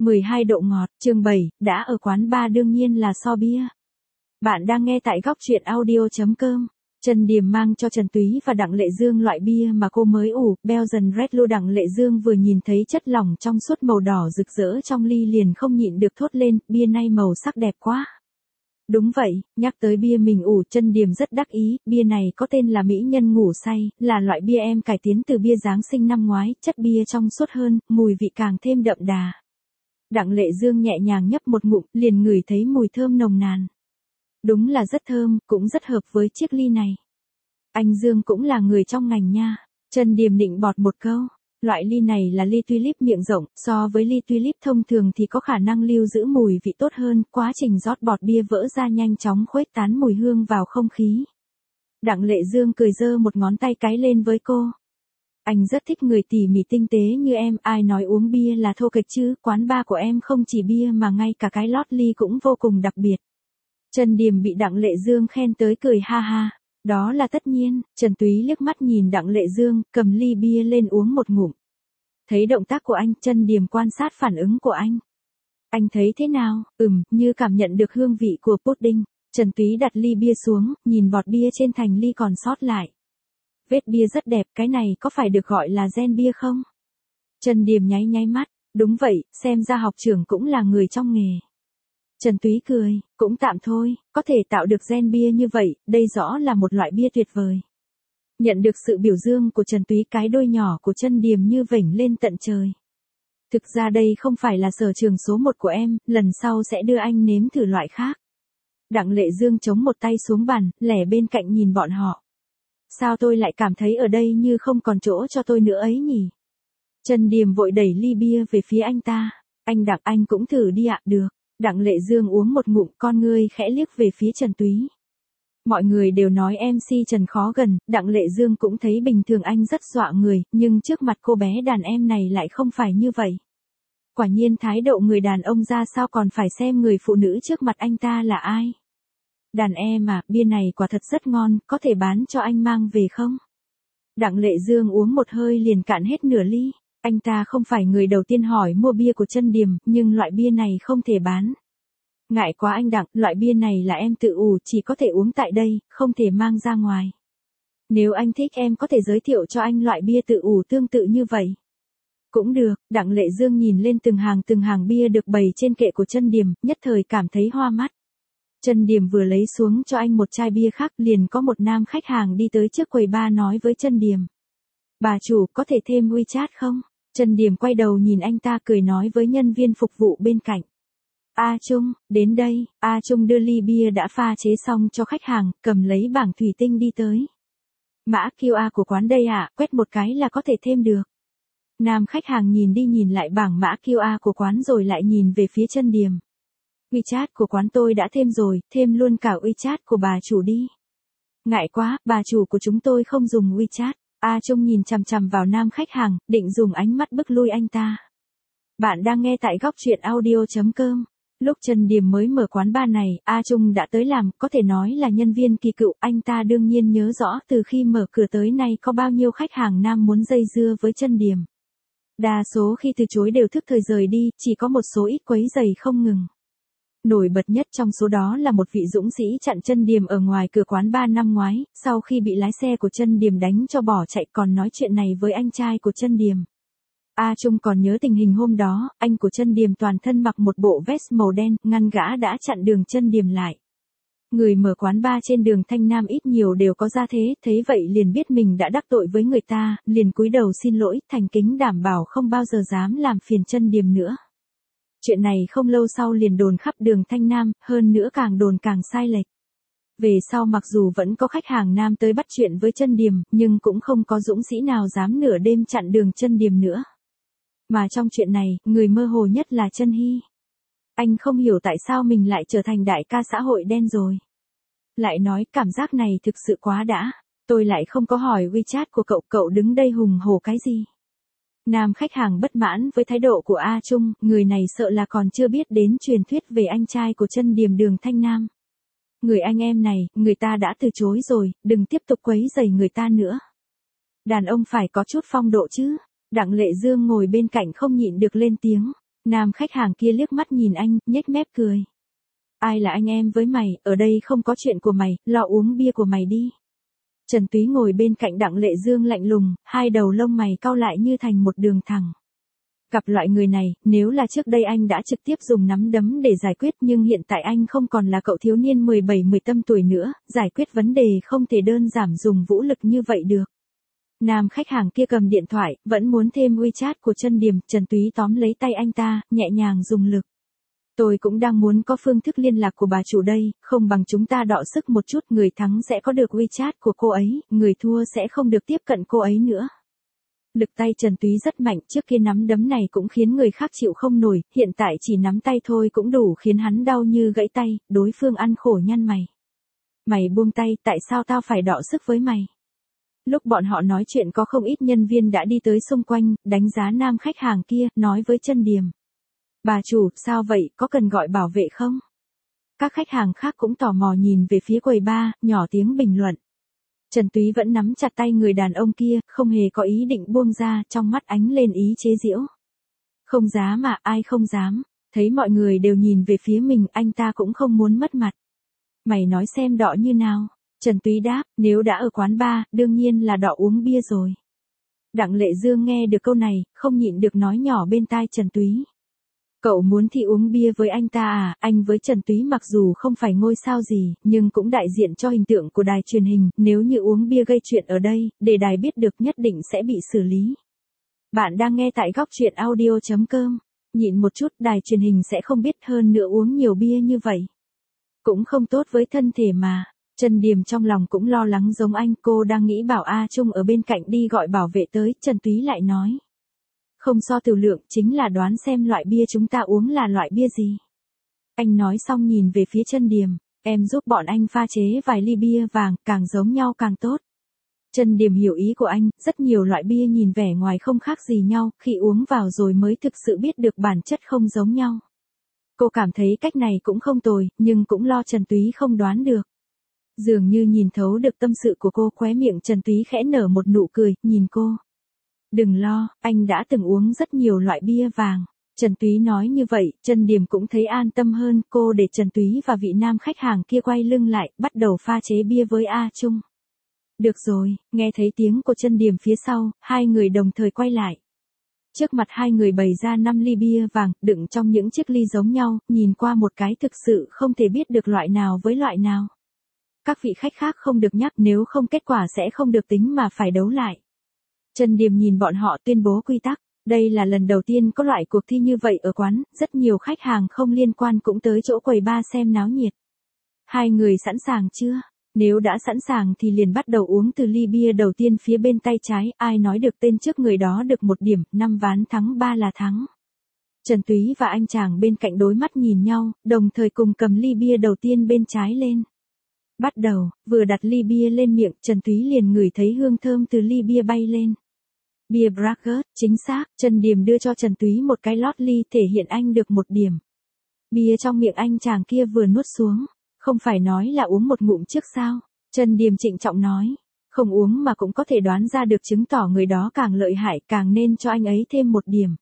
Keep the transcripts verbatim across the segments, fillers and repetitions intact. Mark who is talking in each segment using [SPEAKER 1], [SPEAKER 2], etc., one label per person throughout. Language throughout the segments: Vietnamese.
[SPEAKER 1] mười hai độ ngọt, chương bảy, đã ở quán bar đương nhiên là so bia. Bạn đang nghe tại góc truyện audio chấm com. Trần Điềm mang cho Trần Túy và Đặng Lệ Dương loại bia mà cô mới ủ, Belgian Red Blue. Đặng Lệ Dương vừa nhìn thấy chất lỏng trong suốt màu đỏ rực rỡ trong ly liền không nhịn được thốt lên, bia này màu sắc đẹp quá. Đúng vậy, nhắc tới bia mình ủ, Trần Điềm rất đắc ý, bia này có tên là Mỹ Nhân Ngủ Say, là loại bia em cải tiến từ bia Giáng sinh năm ngoái, chất bia trong suốt hơn, mùi vị càng thêm đậm đà. Đặng Lệ Dương nhẹ nhàng nhấp một ngụm, liền ngửi thấy mùi thơm nồng nàn. Đúng là rất thơm, cũng rất hợp với chiếc ly này. Anh Dương cũng là người trong ngành nha. Trần Điềm định bọt một câu. Loại ly này là ly tulip miệng rộng, so với ly tulip thông thường thì có khả năng lưu giữ mùi vị tốt hơn, quá trình rót bọt bia vỡ ra nhanh chóng khuếch tán mùi hương vào không khí. Đặng Lệ Dương cười giơ một ngón tay cái lên với cô. Anh rất thích người tỉ mỉ tinh tế như em, ai nói uống bia là thô kệch chứ, quán bar của em không chỉ bia mà ngay cả cái lót ly cũng vô cùng đặc biệt. Trần Điềm bị Đặng Lệ Dương khen tới cười ha ha. Đó là tất nhiên. Trần Túy liếc mắt nhìn Đặng Lệ Dương, cầm ly bia lên uống một ngụm. Thấy động tác của anh, Trần Điềm quan sát phản ứng của anh. Anh thấy thế nào? Ừm, như cảm nhận được hương vị của pudding. Trần Túy đặt ly bia xuống, nhìn bọt bia trên thành ly còn sót lại. Vết bia rất đẹp, cái này có phải được gọi là gen bia không? Trần Điềm nháy nháy mắt. Đúng vậy, xem ra học trưởng cũng là người trong nghề. Trần Túy cười, cũng tạm thôi, có thể tạo được gen bia như vậy, đây rõ là một loại bia tuyệt vời. Nhận được sự biểu dương của Trần Túy, cái đôi nhỏ của Trần Điềm như vểnh lên tận trời. Thực ra đây không phải là sở trường số một của em, lần sau sẽ đưa anh nếm thử loại khác. Đặng Lệ Dương chống một tay xuống bàn, lẻ bên cạnh nhìn bọn họ. Sao tôi lại cảm thấy ở đây như không còn chỗ cho tôi nữa ấy nhỉ? Trần Điềm vội đẩy ly bia về phía anh ta. Anh Đặng, anh cũng thử đi ạ. Được. Đặng Lệ Dương uống một ngụm, con ngươi khẽ liếc về phía Trần Túy. Mọi người đều nói em xê Trần khó gần, Đặng Lệ Dương cũng thấy bình thường anh rất dọa người, nhưng trước mặt cô bé đàn em này lại không phải như vậy. Quả nhiên thái độ người đàn ông ra sao còn phải xem người phụ nữ trước mặt anh ta là ai. Đàn em à, bia này quả thật rất ngon, có thể bán cho anh mang về không? Đặng Lệ Dương uống một hơi liền cạn hết nửa ly. Anh ta không phải người đầu tiên hỏi mua bia của Trần Điềm, nhưng loại bia này không thể bán. Ngại quá anh Đặng, loại bia này là em tự ủ, chỉ có thể uống tại đây, không thể mang ra ngoài. Nếu anh thích em có thể giới thiệu cho anh loại bia tự ủ tương tự như vậy. Cũng được. Đặng Lệ Dương nhìn lên từng hàng từng hàng bia được bày trên kệ của Trần Điềm, nhất thời cảm thấy hoa mắt. Trần Điềm vừa lấy xuống cho anh một chai bia khác, liền có một nam khách hàng đi tới trước quầy bar nói với Trần Điềm. Bà chủ, có thể thêm WeChat không? Trần Điềm quay đầu nhìn anh ta cười nói với nhân viên phục vụ bên cạnh. A Trung, đến đây. A Trung đưa ly bia đã pha chế xong cho khách hàng, cầm lấy bảng thủy tinh đi tới. Mã quy rờ của quán đây ạ, à, quét một cái là có thể thêm được. Nam khách hàng nhìn đi nhìn lại bảng mã quy rờ của quán rồi lại nhìn về phía Trần Điềm. WeChat của quán tôi đã thêm rồi, thêm luôn cả WeChat của bà chủ đi. Ngại quá, bà chủ của chúng tôi không dùng WeChat. A Trung nhìn chằm chằm vào nam khách hàng, định dùng ánh mắt bức lui anh ta. Bạn đang nghe tại góc truyện audio chấm com. Lúc Trần Điềm mới mở quán bar này, A Trung đã tới làm, có thể nói là nhân viên kỳ cựu, anh ta đương nhiên nhớ rõ từ khi mở cửa tới nay có bao nhiêu khách hàng nam muốn dây dưa với Trần Điềm. Đa số khi từ chối đều thức thời rời đi, chỉ có một số ít quấy giày không ngừng. Nổi bật nhất trong số đó là một vị dũng sĩ chặn Trần Điềm ở ngoài cửa quán bar năm ngoái, sau khi bị lái xe của Trần Điềm đánh cho bỏ chạy còn nói chuyện này với anh trai của Trần Điềm. A Trung còn nhớ tình hình hôm đó, anh của Trần Điềm toàn thân mặc một bộ vest màu đen, ngăn gã đã chặn đường Trần Điềm lại. Người mở quán bar trên đường Thanh Nam ít nhiều đều có gia thế, thấy vậy liền biết mình đã đắc tội với người ta, liền cúi đầu xin lỗi, thành kính đảm bảo không bao giờ dám làm phiền Trần Điềm nữa. Chuyện này không lâu sau liền đồn khắp đường Thanh Nam, hơn nữa càng đồn càng sai lệch. Về sau mặc dù vẫn có khách hàng nam tới bắt chuyện với Trần Điềm, nhưng cũng không có dũng sĩ nào dám nửa đêm chặn đường Trần Điềm nữa. Mà trong chuyện này, người mơ hồ nhất là Trần Hy. Anh không hiểu tại sao mình lại trở thành đại ca xã hội đen rồi. Lại nói cảm giác này thực sự quá đã. Tôi lại không có hỏi WeChat của cậu, cậu đứng đây hùng hổ cái gì? Nam khách hàng bất mãn với thái độ của A Trung, người này sợ là còn chưa biết đến truyền thuyết về anh trai của Trần Điềm đường Thanh Nam. Người anh em này, người ta đã từ chối rồi, đừng tiếp tục quấy rầy người ta nữa. Đàn ông phải có chút phong độ chứ. Đặng Lệ Dương ngồi bên cạnh không nhịn được lên tiếng. Nam khách hàng kia liếc mắt nhìn anh, nhếch mép cười. Ai là anh em với mày, ở đây không có chuyện của mày, lo uống bia của mày đi. Trần Túy ngồi bên cạnh Đặng Lệ Dương lạnh lùng, hai đầu lông mày cau lại như thành một đường thẳng. Gặp loại người này, nếu là trước đây anh đã trực tiếp dùng nắm đấm để giải quyết, nhưng hiện tại anh không còn là cậu thiếu niên mười bảy mười tám tuổi nữa, giải quyết vấn đề không thể đơn giản dùng vũ lực như vậy được. Nam khách hàng kia cầm điện thoại, vẫn muốn thêm WeChat của Trần Điểm, Trần Túy tóm lấy tay anh ta, nhẹ nhàng dùng lực. Tôi cũng đang muốn có phương thức liên lạc của bà chủ đây, không bằng chúng ta đọ sức một chút, người thắng sẽ có được WeChat của cô ấy, người thua sẽ không được tiếp cận cô ấy nữa. Lực tay Trần Túy rất mạnh, trước kia nắm đấm này cũng khiến người khác chịu không nổi, hiện tại chỉ nắm tay thôi cũng đủ khiến hắn đau như gãy tay, đối phương ăn khổ nhăn mày. Mày buông tay, tại sao tao phải đọ sức với mày? Lúc bọn họ nói chuyện có không ít nhân viên đã đi tới xung quanh, đánh giá nam khách hàng kia, nói với Trần Điểm. Bà chủ, sao vậy, có cần gọi bảo vệ không? Các khách hàng khác cũng tò mò nhìn về phía quầy bar, nhỏ tiếng bình luận. Trần Túy vẫn nắm chặt tay người đàn ông kia, không hề có ý định buông ra, trong mắt ánh lên ý chế giễu. Không dám mà, ai không dám, thấy mọi người đều nhìn về phía mình, anh ta cũng không muốn mất mặt. Mày nói xem đọ như nào? Trần Túy đáp, nếu đã ở quán bar, đương nhiên là đọ uống bia rồi. Đặng Lệ Dương nghe được câu này, không nhịn được nói nhỏ bên tai Trần Túy. Cậu muốn thì uống bia với anh ta à? Anh với Trần Túy mặc dù không phải ngôi sao gì, nhưng cũng đại diện cho hình tượng của đài truyền hình, nếu như uống bia gây chuyện ở đây, để đài biết được nhất định sẽ bị xử lý. Bạn đang nghe tại góc truyện audio chấm com, nhịn một chút, đài truyền hình sẽ không biết, hơn nữa uống nhiều bia như vậy cũng không tốt với thân thể mà. Trần Điểm trong lòng cũng lo lắng giống anh, cô đang nghĩ bảo A Trung ở bên cạnh đi gọi bảo vệ tới, Trần Túy lại nói. Không so tiểu lượng, chính là đoán xem loại bia chúng ta uống là loại bia gì. Anh nói xong nhìn về phía Trần Điểm, em giúp bọn anh pha chế vài ly bia vàng, càng giống nhau càng tốt. Trần Điểm hiểu ý của anh, rất nhiều loại bia nhìn vẻ ngoài không khác gì nhau, khi uống vào rồi mới thực sự biết được bản chất không giống nhau. Cô cảm thấy cách này cũng không tồi, nhưng cũng lo Trần Túy không đoán được. Dường như nhìn thấu được tâm sự của cô, khóe miệng Trần Túy khẽ nở một nụ cười, nhìn cô. Đừng lo, anh đã từng uống rất nhiều loại bia vàng. Trần Túy nói như vậy, Trần Điểm cũng thấy an tâm hơn, cô để Trần Túy và vị nam khách hàng kia quay lưng lại, bắt đầu pha chế bia với A Trung. Được rồi, nghe thấy tiếng của Trần Điểm phía sau, hai người đồng thời quay lại. Trước mặt hai người bày ra năm ly bia vàng, đựng trong những chiếc ly giống nhau, nhìn qua một cái thực sự không thể biết được loại nào với loại nào. Các vị khách khác không được nhắc, nếu không kết quả sẽ không được tính mà phải đấu lại. Trần Điểm nhìn bọn họ tuyên bố quy tắc, đây là lần đầu tiên có loại cuộc thi như vậy ở quán, rất nhiều khách hàng không liên quan cũng tới chỗ quầy bar xem náo nhiệt. Hai người sẵn sàng chưa? Nếu đã sẵn sàng thì liền bắt đầu uống từ ly bia đầu tiên phía bên tay trái, ai nói được tên trước người đó được một điểm, năm ván thắng ba là thắng. Trần Túy và anh chàng bên cạnh đối mắt nhìn nhau, đồng thời cùng cầm ly bia đầu tiên bên trái lên. Bắt đầu, vừa đặt ly bia lên miệng, Trần Túy liền ngửi thấy hương thơm từ ly bia bay lên. Bia Braggers, chính xác, Trần Điểm đưa cho Trần Túy một cái lót ly thể hiện anh được một điểm. Bia trong miệng anh chàng kia vừa nuốt xuống, không phải nói là uống một ngụm trước sao? Trần Điểm trịnh trọng nói, không uống mà cũng có thể đoán ra được, chứng tỏ người đó càng lợi hại, càng nên cho anh ấy thêm một điểm.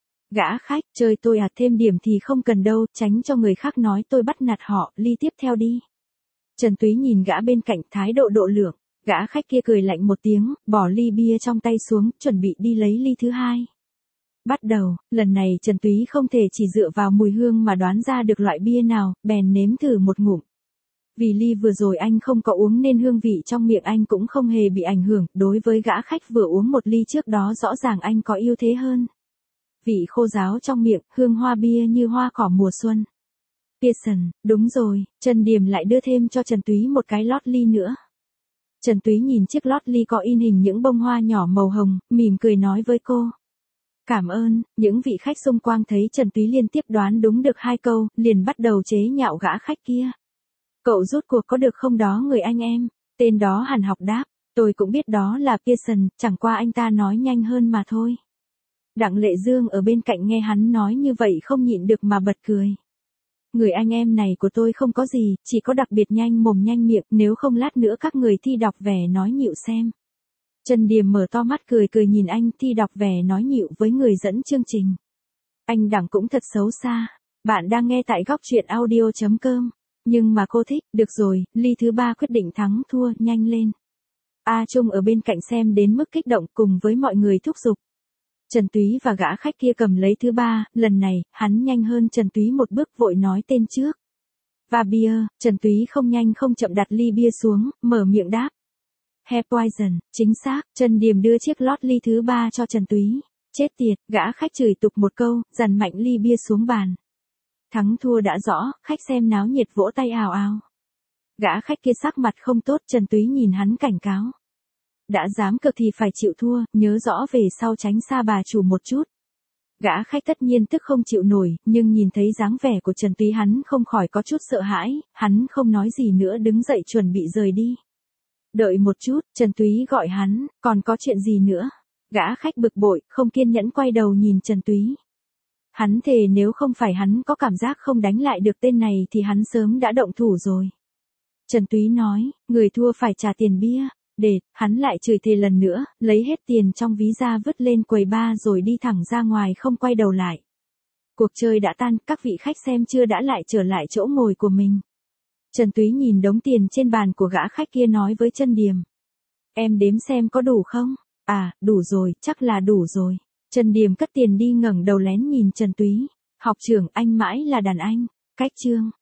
[SPEAKER 1] Gã khách, chơi tôi à, thêm điểm thì không cần đâu, tránh cho người khác nói tôi bắt nạt họ, ly tiếp theo đi. Trần Túy nhìn gã bên cạnh, thái độ độ lượng, gã khách kia cười lạnh một tiếng, bỏ ly bia trong tay xuống, chuẩn bị đi lấy ly thứ hai. Bắt đầu, lần này Trần Túy không thể chỉ dựa vào mùi hương mà đoán ra được loại bia nào, bèn nếm thử một ngụm. Vì ly vừa rồi anh không có uống nên hương vị trong miệng anh cũng không hề bị ảnh hưởng, đối với gã khách vừa uống một ly trước đó rõ ràng anh có ưu thế hơn. Vị khô ráo trong miệng, hương hoa bia như hoa cỏ mùa xuân. Pearson, đúng rồi, Trần Điểm lại đưa thêm cho Trần Túy một cái lót ly nữa. Trần Túy nhìn chiếc lót ly có in hình những bông hoa nhỏ màu hồng, mỉm cười nói với cô. Cảm ơn, những vị khách xung quanh thấy Trần Túy liên tiếp đoán đúng được hai câu, liền bắt đầu chế nhạo gã khách kia. Cậu rốt cuộc có được không đó người anh em? Tên đó hẳn học đáp, tôi cũng biết đó là Pearson, chẳng qua anh ta nói nhanh hơn mà thôi. Đặng Lệ Dương ở bên cạnh nghe hắn nói như vậy không nhịn được mà bật cười. Người anh em này của tôi không có gì, chỉ có đặc biệt nhanh mồm nhanh miệng, nếu không lát nữa các người thi đọc vẻ nói nhịu xem. Trần Điểm mở to mắt cười cười nhìn anh thi đọc vẻ nói nhịu với người dẫn chương trình. Anh Đẳng cũng thật xấu xa. Bạn đang nghe tại góc truyện audio.com. Nhưng mà cô thích, được rồi, ly thứ ba quyết định thắng thua, nhanh lên. A Trung ở bên cạnh xem đến mức kích động cùng với mọi người thúc giục. Trần Túy và gã khách kia cầm lấy thứ ba, lần này, hắn nhanh hơn Trần Túy một bước vội nói tên trước. Và bia, Trần Túy không nhanh không chậm đặt ly bia xuống, mở miệng đáp. Hair poison, chính xác, Trần Điềm đưa chiếc lót ly thứ ba cho Trần Túy. Chết tiệt, gã khách chửi tục một câu, dằn mạnh ly bia xuống bàn. Thắng thua đã rõ, khách xem náo nhiệt vỗ tay ào ào. Gã khách kia sắc mặt không tốt, Trần Túy nhìn hắn cảnh cáo. Đã dám cược thì phải chịu thua, nhớ rõ về sau tránh xa bà chủ một chút. Gã khách tất nhiên tức không chịu nổi, nhưng nhìn thấy dáng vẻ của Trần Túy hắn không khỏi có chút sợ hãi, hắn không nói gì nữa đứng dậy chuẩn bị rời đi. Đợi một chút, Trần Túy gọi hắn, còn có chuyện gì nữa? Gã khách bực bội, không kiên nhẫn quay đầu nhìn Trần Túy. Hắn thề nếu không phải hắn có cảm giác không đánh lại được tên này thì hắn sớm đã động thủ rồi. Trần Túy nói, người thua phải trả tiền bia. Để, hắn lại chửi thề lần nữa, lấy hết tiền trong ví ra vứt lên quầy bar rồi đi thẳng ra ngoài không quay đầu lại. Cuộc chơi đã tan, các vị khách xem chưa đã lại trở lại chỗ ngồi của mình. Trần Túy nhìn đống tiền trên bàn của gã khách kia nói với Trân Điềm. Em đếm xem có đủ không? À, đủ rồi, chắc là đủ rồi. Trần Điềm cất tiền đi ngẩng đầu lén nhìn Trần Túy. Học trưởng, anh mãi là đàn anh. Cách chương.